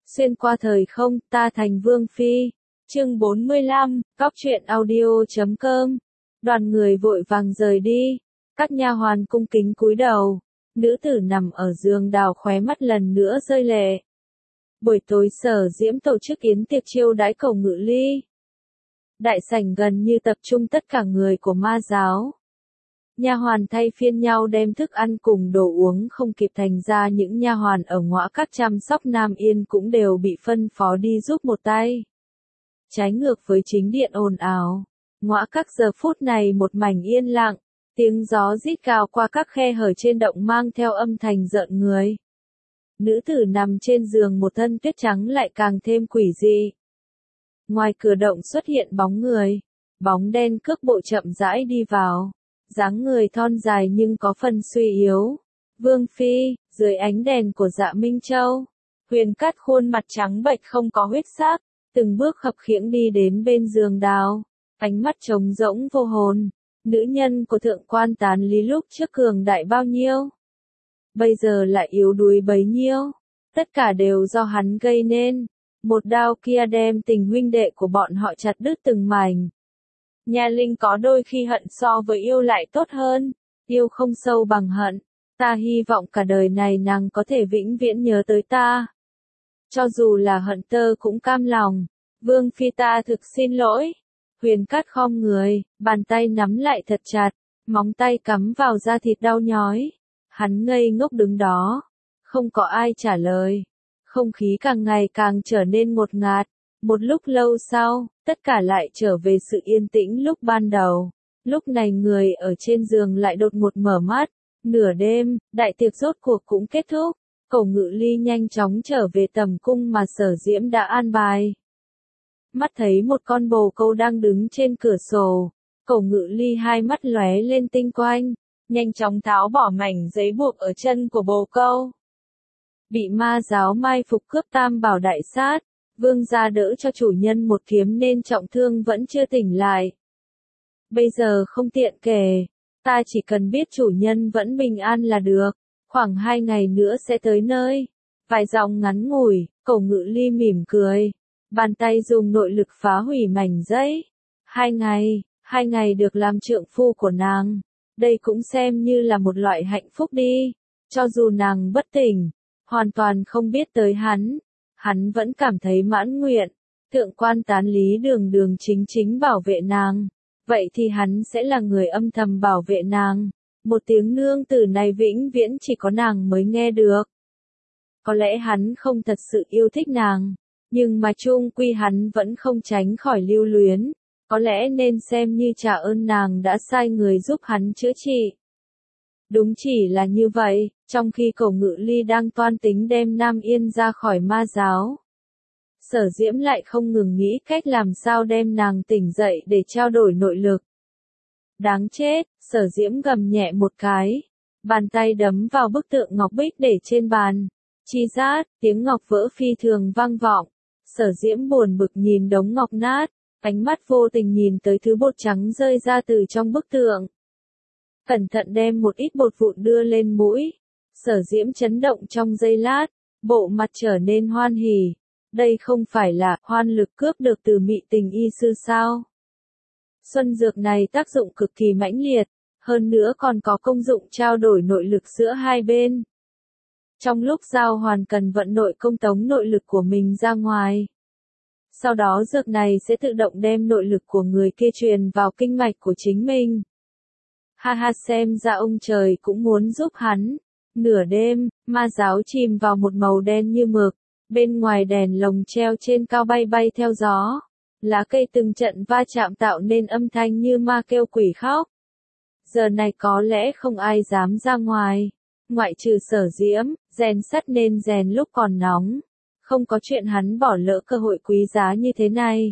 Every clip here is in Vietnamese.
Xuyên qua thời không, ta thành Vương Phi. Chương 45, Cóc truyện audio.com. Đoàn người vội vàng rời đi. Các nha hoàn cung kính cúi đầu. Nữ tử nằm ở giường đào khóe mắt lần nữa rơi lệ. Buổi tối Sở Diễm tổ chức yến tiệc chiêu đãi Cầu Ngự Ly. Đại sảnh gần như tập trung tất cả người của ma giáo. Nha hoàn thay phiên nhau đem thức ăn cùng đồ uống, không kịp thành ra những nha hoàn ở ngõ các chăm sóc Nam Yên cũng đều bị phân phó đi giúp một tay. Trái ngược với chính điện ồn ào, ngõ các giờ phút này một mảnh yên lặng, tiếng gió rít gào qua các khe hở trên động mang theo âm thanh rợn người. Nữ tử nằm trên giường một thân tuyết trắng lại càng thêm quỷ dị. Ngoài cửa động xuất hiện bóng người, bóng đen cước bộ chậm rãi đi vào. Dáng người thon dài nhưng có phần suy yếu. Vương Phi, dưới ánh đèn của Dạ Minh Châu, Huyền Cát khuôn mặt trắng bệch không có huyết sắc, từng bước khập khiễng đi đến bên giường đào, ánh mắt trống rỗng vô hồn. Nữ nhân của thượng quan Tán Lý lúc trước cường đại bao nhiêu, bây giờ lại yếu đuối bấy nhiêu, tất cả đều do hắn gây nên. Một đao kia đem tình huynh đệ của bọn họ chặt đứt từng mảnh. Nha Linh có đôi khi hận so với yêu lại tốt hơn, yêu không sâu bằng hận, ta hy vọng cả đời này nàng có thể vĩnh viễn nhớ tới ta. Cho dù là hận tơ cũng cam lòng, Vương Phi ta thực xin lỗi. Huyền Cát khom người, bàn tay nắm lại thật chặt, móng tay cắm vào da thịt đau nhói. Hắn ngây ngốc đứng đó, không có ai trả lời, không khí càng ngày càng trở nên ngột ngạt. Một lúc lâu sau, tất cả lại trở về sự yên tĩnh lúc ban đầu. Lúc này người ở trên giường lại đột ngột mở mắt. Nửa đêm, đại tiệc rốt cuộc cũng kết thúc. Cầu Ngự Ly nhanh chóng trở về tầm cung mà Sở Diễm đã an bài. Mắt thấy một con bồ câu đang đứng trên cửa sổ. Cầu Ngự Ly hai mắt lóe lên tinh quang, nhanh chóng tháo bỏ mảnh giấy buộc ở chân của bồ câu. Bị ma giáo mai phục cướp Tam Bảo đại sát. Vương gia đỡ cho chủ nhân một kiếm nên trọng thương vẫn chưa tỉnh lại. Bây giờ không tiện kể, ta chỉ cần biết chủ nhân vẫn bình an là được, khoảng 2 ngày nữa sẽ tới nơi. Vài dòng ngắn ngủi, Cầu Ngự Ly mỉm cười, bàn tay dùng nội lực phá hủy mảnh giấy. 2 ngày được làm trượng phu của nàng, đây cũng xem như là một loại hạnh phúc đi, cho dù nàng bất tỉnh, hoàn toàn không biết tới hắn vẫn cảm thấy mãn nguyện. Thượng quan Tán Lý đường đường chính chính bảo vệ nàng, vậy thì hắn sẽ là người âm thầm bảo vệ nàng. Một tiếng nương tử này vĩnh viễn chỉ có nàng mới nghe được. Có lẽ hắn không thật sự yêu thích nàng, nhưng mà chung quy hắn vẫn không tránh khỏi lưu luyến. Có lẽ nên xem như trả ơn nàng đã sai người giúp hắn chữa trị. Đúng chỉ là như vậy, trong khi Cầu Ngự Ly đang toan tính đem Nam Yên ra khỏi ma giáo, Sở Diễm lại không ngừng nghĩ cách làm sao đem nàng tỉnh dậy để trao đổi nội lực. Đáng chết, Sở Diễm gầm nhẹ một cái, bàn tay đấm vào bức tượng ngọc bích để trên bàn. Chi rát, tiếng ngọc vỡ phi thường vang vọng. Sở Diễm buồn bực nhìn đống ngọc nát, ánh mắt vô tình nhìn tới thứ bột trắng rơi ra từ trong bức tượng. Cẩn thận đem một ít bột vụn đưa lên mũi. Sở Diễm chấn động trong giây lát, bộ mặt trở nên hoan hỉ. Đây không phải là hoan lực cướp được từ Mị Tình y sư sao? Xuân dược này tác dụng cực kỳ mãnh liệt, hơn nữa còn có công dụng trao đổi nội lực giữa hai bên. Trong lúc giao hoàn cần vận nội công tống nội lực của mình ra ngoài. Sau đó dược này sẽ tự động đem nội lực của người kia truyền vào kinh mạch của chính mình. Ha ha, xem ra ông trời cũng muốn giúp hắn. Nửa đêm, ma giáo chìm vào một màu đen như mực, bên ngoài đèn lồng treo trên cao bay bay theo gió. Lá cây từng trận va chạm tạo nên âm thanh như ma kêu quỷ khóc. Giờ này có lẽ không ai dám ra ngoài, ngoại trừ Sở Diễm, rèn sắt nên rèn lúc còn nóng. Không có chuyện hắn bỏ lỡ cơ hội quý giá như thế này.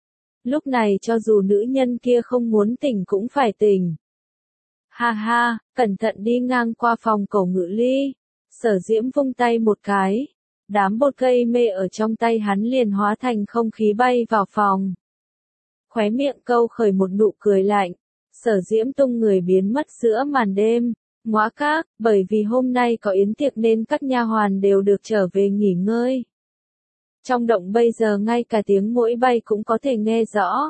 Lúc này cho dù nữ nhân kia không muốn tỉnh cũng phải tỉnh. Ha ha, cẩn thận đi ngang qua phòng Cầu Ngự Ly. Sở Diễm vung tay một cái. Đám bột cây mê ở trong tay hắn liền hóa thành không khí bay vào phòng. Khóe miệng câu khởi một nụ cười lạnh. Sở Diễm tung người biến mất giữa màn đêm. Ngóa các, bởi vì hôm nay có yến tiệc nên các nha hoàn đều được trở về nghỉ ngơi. Trong động bây giờ ngay cả tiếng muỗi bay cũng có thể nghe rõ.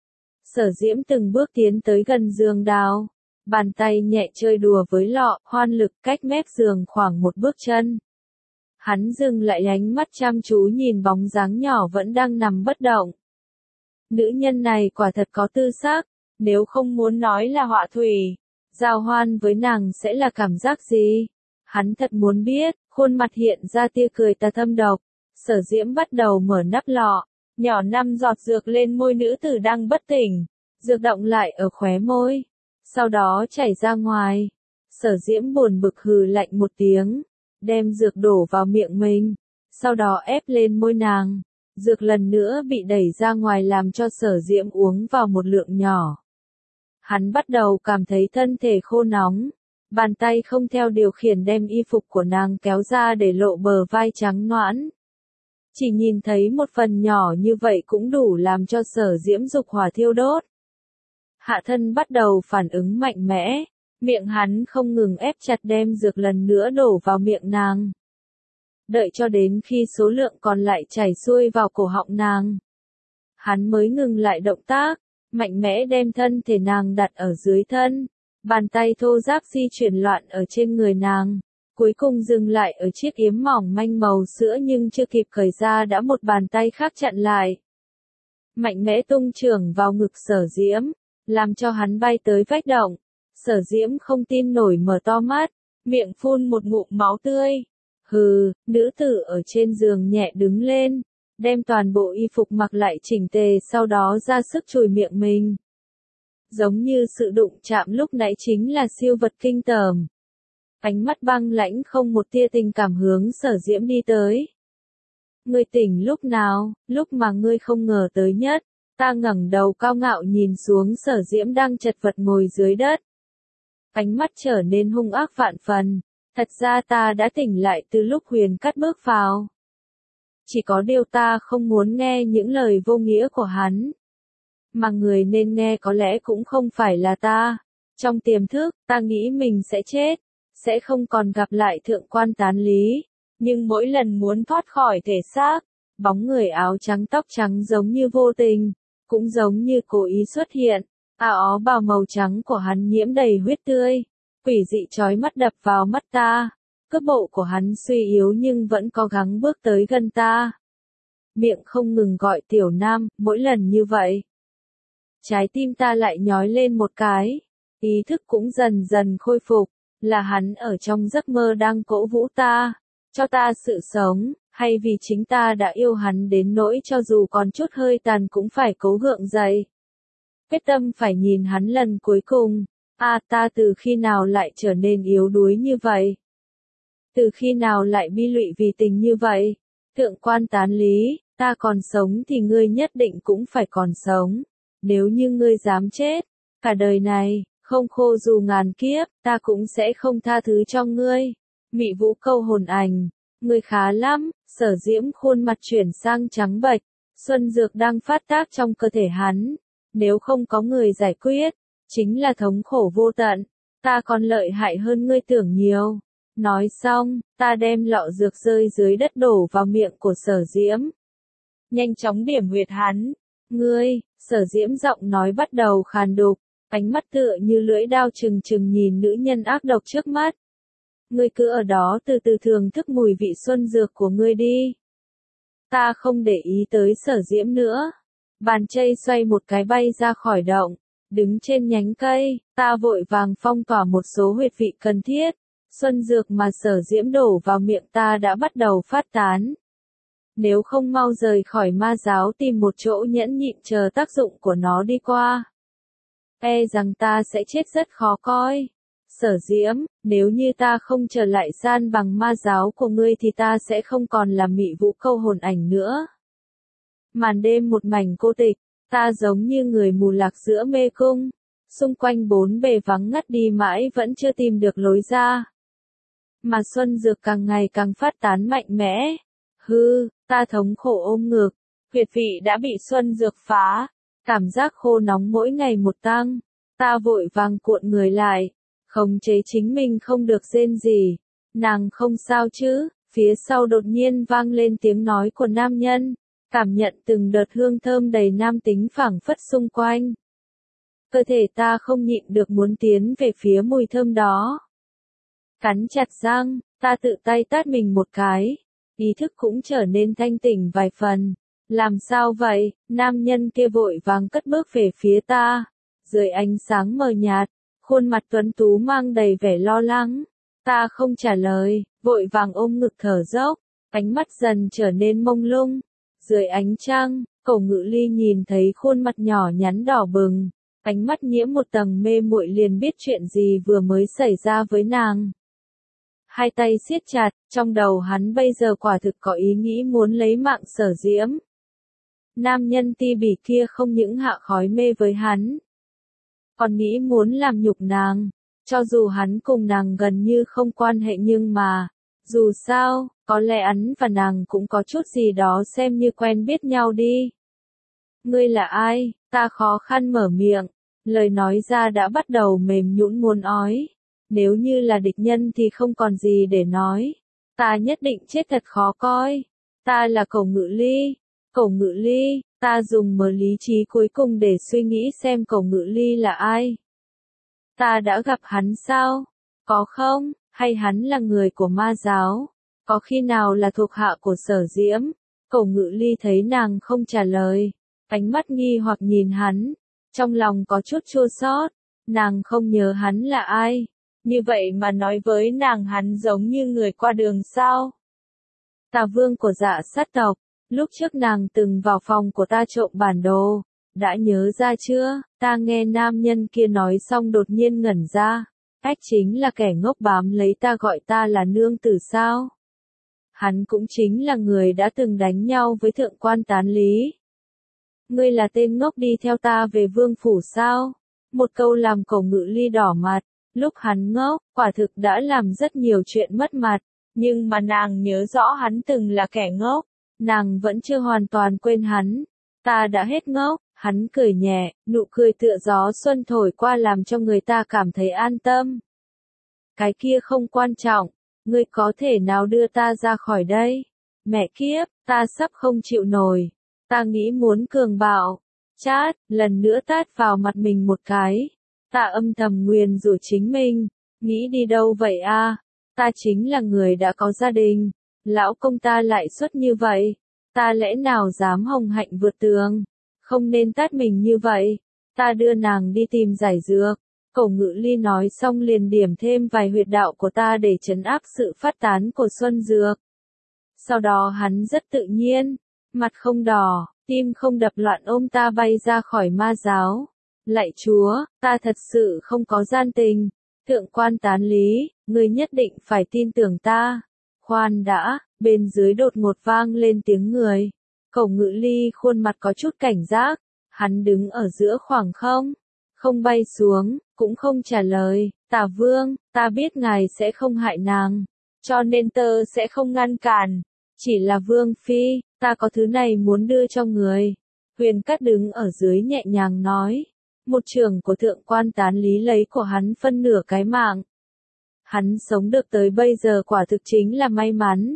Sở Diễm từng bước tiến tới gần giường đào. Bàn tay nhẹ chơi đùa với lọ, hoan lực cách mép giường khoảng một bước chân. Hắn dừng lại ánh mắt chăm chú nhìn bóng dáng nhỏ vẫn đang nằm bất động. Nữ nhân này quả thật có tư sắc, nếu không muốn nói là họa thủy, giao hoan với nàng sẽ là cảm giác gì? Hắn thật muốn biết, khuôn mặt hiện ra tia cười tà thâm độc. Sở Diễm bắt đầu mở nắp lọ, nhỏ 5 giọt dược lên môi nữ tử đang bất tỉnh, dược động lại ở khóe môi, sau đó chảy ra ngoài. Sở Diễm buồn bực hừ lạnh một tiếng, đem dược đổ vào miệng mình, sau đó ép lên môi nàng. Dược lần nữa bị đẩy ra ngoài làm cho Sở Diễm uống vào một lượng nhỏ. Hắn bắt đầu cảm thấy thân thể khô nóng, bàn tay không theo điều khiển đem y phục của nàng kéo ra để lộ bờ vai trắng nõn. Chỉ nhìn thấy một phần nhỏ như vậy cũng đủ làm cho Sở Diễm dục hỏa thiêu đốt. Hạ thân bắt đầu phản ứng mạnh mẽ, miệng hắn không ngừng ép chặt đem dược lần nữa đổ vào miệng nàng. Đợi cho đến khi số lượng còn lại chảy xuôi vào cổ họng nàng, hắn mới ngừng lại động tác, mạnh mẽ đem thân thể nàng đặt ở dưới thân, bàn tay thô ráp di chuyển loạn ở trên người nàng, cuối cùng dừng lại ở chiếc yếm mỏng manh màu sữa nhưng chưa kịp cởi ra đã một bàn tay khác chặn lại. Mạnh mẽ tung chưởng vào ngực Sở Diễm, làm cho hắn bay tới vách động. Sở Diễm không tin nổi mở to mắt, miệng phun một ngụm máu tươi. Hừ, nữ tử ở trên giường nhẹ đứng lên, đem toàn bộ y phục mặc lại chỉnh tề sau đó ra sức chùi miệng mình. Giống như sự đụng chạm lúc nãy chính là siêu vật kinh tởm. Ánh mắt băng lãnh không một tia tình cảm hướng Sở Diễm đi tới. Ngươi tỉnh lúc nào, lúc mà ngươi không ngờ tới nhất. Ta ngẩng đầu cao ngạo nhìn xuống Sở Diễm đang chật vật ngồi dưới đất. Ánh mắt trở nên hung ác vạn phần. Thật ra ta đã tỉnh lại từ lúc Huyền Cắt bước vào. Chỉ có điều ta không muốn nghe những lời vô nghĩa của hắn. Mà người nên nghe có lẽ cũng không phải là ta. Trong tiềm thức, ta nghĩ mình sẽ chết, sẽ không còn gặp lại thượng quan Tán Lý. Nhưng mỗi lần muốn thoát khỏi thể xác, bóng người áo trắng tóc trắng giống như vô tình, cũng giống như cố ý xuất hiện. Áo bào màu trắng của hắn nhiễm đầy huyết tươi. Quỷ dị chói mắt đập vào mắt ta. Cước bộ của hắn suy yếu nhưng vẫn có gắng bước tới gần ta. Miệng không ngừng gọi tiểu nam, mỗi lần như vậy. Trái tim ta lại nhói lên một cái. Ý thức cũng dần dần khôi phục. Là hắn ở trong giấc mơ đang cổ vũ ta. Cho ta sự sống, hay vì chính ta đã yêu hắn đến nỗi cho dù còn chút hơi tàn cũng phải cố gượng dậy. Quyết tâm phải nhìn hắn lần cuối cùng. Ta từ khi nào lại trở nên yếu đuối như vậy? Từ khi nào lại bi lụy vì tình như vậy? Thượng quan Tán Lý, ta còn sống thì ngươi nhất định cũng phải còn sống. Nếu như ngươi dám chết, cả đời này, không khô dù ngàn kiếp, ta cũng sẽ không tha thứ cho ngươi. Mị Vũ câu hồn ảnh, ngươi khá lắm. Sở Diễm khuôn mặt chuyển sang trắng bệch, xuân dược đang phát tác trong cơ thể hắn. Nếu không có người giải quyết, chính là thống khổ vô tận, ta còn lợi hại hơn ngươi tưởng nhiều. Nói xong, ta đem lọ dược rơi dưới đất đổ vào miệng của Sở Diễm. Nhanh chóng điểm huyệt hắn. Ngươi, Sở Diễm giọng nói bắt đầu khàn đục, ánh mắt tựa như lưỡi dao trừng trừng nhìn nữ nhân ác độc trước mắt. Ngươi cứ ở đó từ từ thưởng thức mùi vị xuân dược của ngươi đi. Ta không để ý tới Sở Diễm nữa. Bàn chây xoay một cái bay ra khỏi động. Đứng trên nhánh cây, ta vội vàng phong tỏa một số huyệt vị cần thiết. Xuân dược mà Sở Diễm đổ vào miệng ta đã bắt đầu phát tán. Nếu không mau rời khỏi ma giáo tìm một chỗ nhẫn nhịn chờ tác dụng của nó đi qua, e rằng ta sẽ chết rất khó coi. Sở Diễm, nếu như ta không trở lại san bằng ma giáo của ngươi thì ta sẽ không còn là Mị Vũ câu hồn ảnh nữa. Màn đêm một mảnh cô tịch, ta giống như người mù lạc giữa mê cung, xung quanh bốn bề vắng ngắt đi mãi vẫn chưa tìm được lối ra. Mà xuân dược càng ngày càng phát tán mạnh mẽ. Ta thống khổ ôm ngực, huyệt vị đã bị xuân dược phá, cảm giác khô nóng mỗi ngày một tăng. Ta vội vàng cuộn người lại, khống chế chính mình không được rên gì. Nàng không sao chứ? Phía sau đột nhiên vang lên tiếng nói của nam nhân, cảm nhận từng đợt hương thơm đầy nam tính phảng phất xung quanh. Cơ thể ta không nhịn được muốn tiến về phía mùi thơm đó. Cắn chặt răng, ta tự tay tát mình một cái, ý thức cũng trở nên thanh tỉnh vài phần. Làm sao vậy? Nam nhân kia vội vàng cất bước về phía ta. Dưới ánh sáng mờ nhạt, khuôn mặt tuấn tú mang đầy vẻ lo lắng. Ta không trả lời, vội vàng ôm ngực thở dốc, ánh mắt dần trở nên mông lung. Dưới ánh trăng, Cổ Ngự Ly nhìn thấy khuôn mặt nhỏ nhắn đỏ bừng, ánh mắt nhiễm một tầng mê muội liền biết chuyện gì vừa mới xảy ra với nàng. Hai tay siết chặt, trong đầu hắn bây giờ quả thực có ý nghĩ muốn lấy mạng Sở Diễm. Nam nhân ti bỉ kia không những hạ khói mê với hắn, còn nghĩ muốn làm nhục nàng. Cho dù hắn cùng nàng gần như không quan hệ nhưng mà, dù sao, có lẽ hắn và nàng cũng có chút gì đó xem như quen biết nhau đi. Ngươi là ai? Ta khó khăn mở miệng, lời nói ra đã bắt đầu mềm nhũn muốn ói. Nếu như là địch nhân thì không còn gì để nói. Ta nhất định chết thật khó coi. Ta là Cổ Ngự Ly. Cổ Ngự Ly, ta dùng mớ lý trí cuối cùng để suy nghĩ xem Cổ Ngự Ly là ai. Ta đã gặp hắn sao? Có không? Hay hắn là người của ma giáo? Có khi nào là thuộc hạ của Sở Diễm? Cổ Ngự Ly thấy nàng không trả lời, ánh mắt nghi hoặc nhìn hắn, trong lòng có chút chua xót. Nàng không nhớ hắn là ai, như vậy mà nói với nàng hắn giống như người qua đường sao? Tà Vương của Dạ Sát tộc, lúc trước nàng từng vào phòng của ta trộm bản đồ, đã nhớ ra chưa? Ta nghe nam nhân kia nói xong đột nhiên ngẩn ra. Ách chính là kẻ ngốc bám lấy ta gọi ta là nương tử sao? Hắn cũng chính là người đã từng đánh nhau với thượng quan Tán Lý. Ngươi là tên ngốc đi theo ta về vương phủ sao? Một câu làm Cổ Ngự Ly đỏ mặt. Lúc hắn ngốc, quả thực đã làm rất nhiều chuyện mất mặt. Nhưng mà nàng nhớ rõ hắn từng là kẻ ngốc. Nàng vẫn chưa hoàn toàn quên hắn. Ta đã hết ngốc. Hắn cười nhẹ, nụ cười tựa gió xuân thổi qua làm cho người ta cảm thấy an tâm. Cái kia không quan trọng, ngươi có thể nào đưa ta ra khỏi đây? Mẹ kiếp, ta sắp không chịu nổi. Ta nghĩ muốn cường bạo. Chát, lần nữa tát vào mặt mình một cái. Ta âm thầm nguyền rủa chính mình. Nghĩ đi đâu vậy a? Ta chính là người đã có gia đình. Lão công ta lại xuất như vậy. Ta lẽ nào dám hồng hạnh vượt tường? Không nên tát mình như vậy. Ta đưa nàng đi tìm giải dược. Cổ Ngự Ly nói xong liền điểm thêm vài huyệt đạo của ta để trấn áp sự phát tán của xuân dược. Sau đó hắn rất tự nhiên, mặt không đỏ, tim không đập loạn ôm ta bay ra khỏi ma giáo. Lạy Chúa, ta thật sự không có gian tình. Thượng quan Tán Lý, ngươi nhất định phải tin tưởng ta. Khoan đã, bên dưới đột ngột vang lên tiếng người. Cổ Ngự Ly khuôn mặt có chút cảnh giác, hắn đứng ở giữa khoảng không bay xuống, cũng không trả lời. Tả Vương, ta biết ngài sẽ không hại nàng, cho nên tơ sẽ không ngăn cản. Chỉ là Vương Phi, ta có thứ này muốn đưa cho người. Huyền Cát đứng ở dưới nhẹ nhàng nói. Một trường của thượng quan Tán Lý lấy của hắn phân nửa cái mạng. Hắn sống được tới bây giờ quả thực chính là may mắn.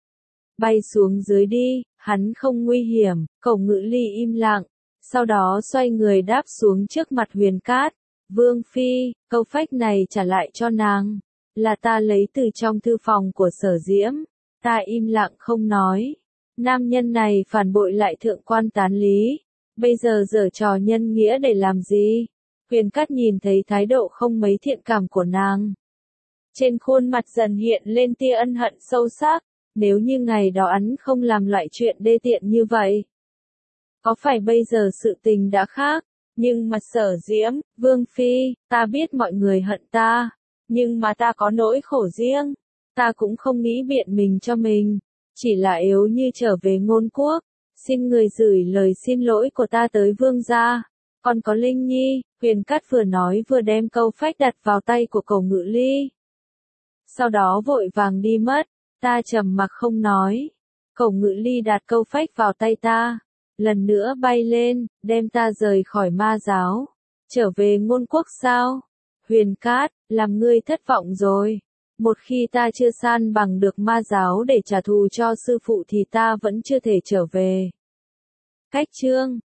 Bay xuống dưới đi, hắn không nguy hiểm. Cổ Ngự Ly im lặng, sau đó xoay người đáp xuống trước mặt Huyền Cát. Vương Phi, câu phách này trả lại cho nàng, là ta lấy từ trong thư phòng của Sở Diễm. Ta im lặng không nói. Nam nhân này phản bội lại thượng quan Tán Lý, bây giờ giở trò nhân nghĩa để làm gì? Huyền Cát nhìn thấy thái độ không mấy thiện cảm của nàng, trên khuôn mặt dần hiện lên tia ân hận sâu sắc. Nếu như ngày đó hắn không làm loại chuyện đê tiện như vậy, có phải bây giờ sự tình đã khác? Nhưng mà Sở Diễm, Vương Phi, ta biết mọi người hận ta, nhưng mà ta có nỗi khổ riêng. Ta cũng không nghĩ biện mình cho mình, chỉ là yếu như trở về ngôn quốc. Xin người gửi lời xin lỗi của ta tới Vương gia. Còn có Linh Nhi, Huyền Cát vừa nói vừa đem câu phách đặt vào tay của Cổ Ngự Ly. Sau đó vội vàng đi mất. Ta trầm mặc không nói. Cổ Ngự Ly đặt câu phách vào tay ta, lần nữa bay lên, đem ta rời khỏi ma giáo. Trở về ngôn quốc sao? Huyền Cát, làm ngươi thất vọng rồi. Một khi ta chưa san bằng được ma giáo để trả thù cho sư phụ thì ta vẫn chưa thể trở về. Cách chương